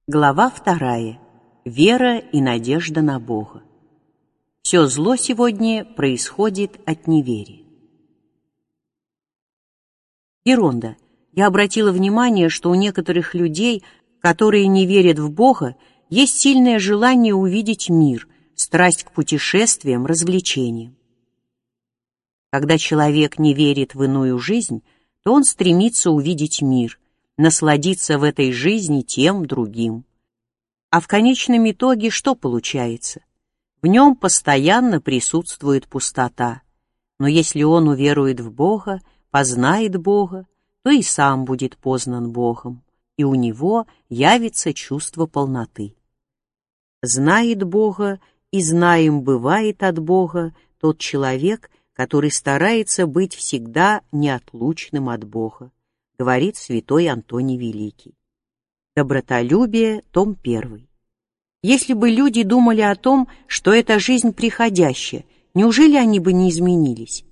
Глава 2. Вера и надежда на Бога. Все зло сегодня происходит от неверия. Еронда. Я обратила внимание, что у некоторых людей, которые не верят в Бога, есть сильное желание увидеть мир, страсть к путешествиям, развлечениям. Когда человек не верит в иную жизнь, то он стремится увидеть мир, насладиться в этой жизни тем, другим. А в конечном итоге что получается? В нем постоянно присутствует пустота. Но если он уверует в Бога, познает Бога, то и сам будет познан Богом, и у него явится чувство полноты. Знает Бога, и знаем бывает от Бога тот человек, который старается быть всегда неотлучным от Бога, говорит святой Антоний Великий. Добротолюбие, том 1. Если бы люди думали о том, что эта жизнь приходящая, неужели они бы не изменились?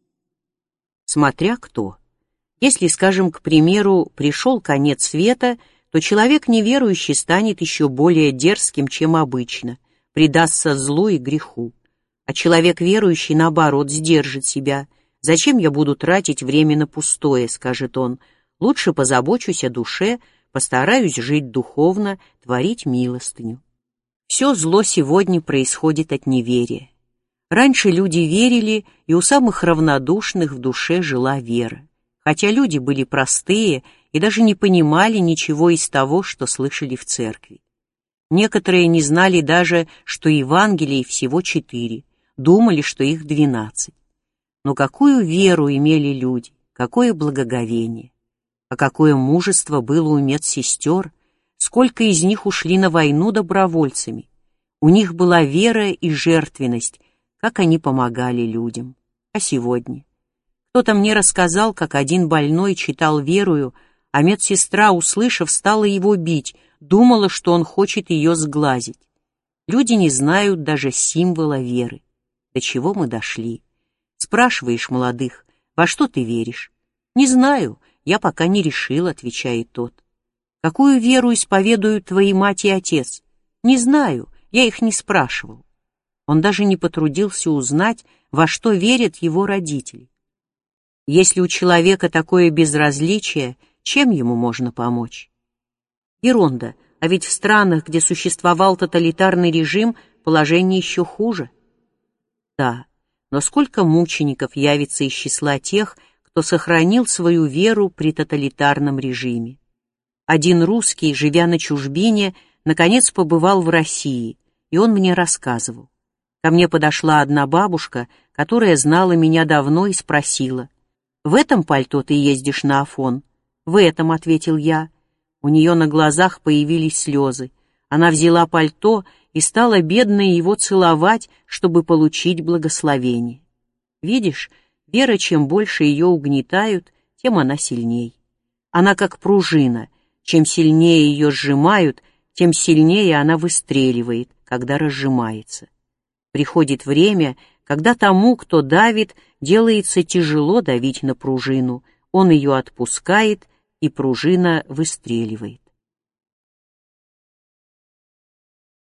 Смотря кто. Если, скажем, к примеру, пришел конец света, то человек неверующий станет еще более дерзким, чем обычно, предастся злу и греху. А человек верующий, наоборот, сдержит себя. «Зачем я буду тратить время на пустое?» — скажет он. «Лучше позабочусь о душе, постараюсь жить духовно, творить милостыню». Все зло сегодня происходит от неверия. Раньше люди верили, и у самых равнодушных в душе жила вера. Хотя люди были простые и даже не понимали ничего из того, что слышали в церкви. Некоторые не знали даже, что Евангелий всего 4, думали, что их 12. Но какую веру имели люди, какое благоговение! А какое мужество было у медсестер, сколько из них ушли на войну добровольцами. У них была вера и жертвенность, как они помогали людям. А сегодня? Кто-то мне рассказал, как один больной читал верую, а медсестра, услышав, стала его бить, думала, что он хочет ее сглазить. Люди не знают даже символа веры. До чего мы дошли? Спрашиваешь молодых, во что ты веришь? Не знаю, я пока не решил, отвечает тот. Какую веру исповедуют твои мать и отец? Не знаю, я их не спрашивал. Он даже не потрудился узнать, во что верят его родители. Если у человека такое безразличие, чем ему можно помочь? Еронда, а ведь в странах, где существовал тоталитарный режим, положение еще хуже. Да, но сколько мучеников явится из числа тех, кто сохранил свою веру при тоталитарном режиме. Один русский, живя на чужбине, наконец побывал в России, и он мне рассказывал. Ко мне подошла одна бабушка, которая знала меня давно, и спросила: «В этом пальто ты ездишь на Афон?» «В этом», — ответил я. У нее на глазах появились слезы. Она взяла пальто и стала бедная его целовать, чтобы получить благословение. Видишь, вера, чем больше ее угнетают, тем она сильней. Она как пружина. Чем сильнее ее сжимают, тем сильнее она выстреливает, когда разжимается. Приходит время, когда тому, кто давит, делается тяжело давить на пружину. Он ее отпускает, и пружина выстреливает.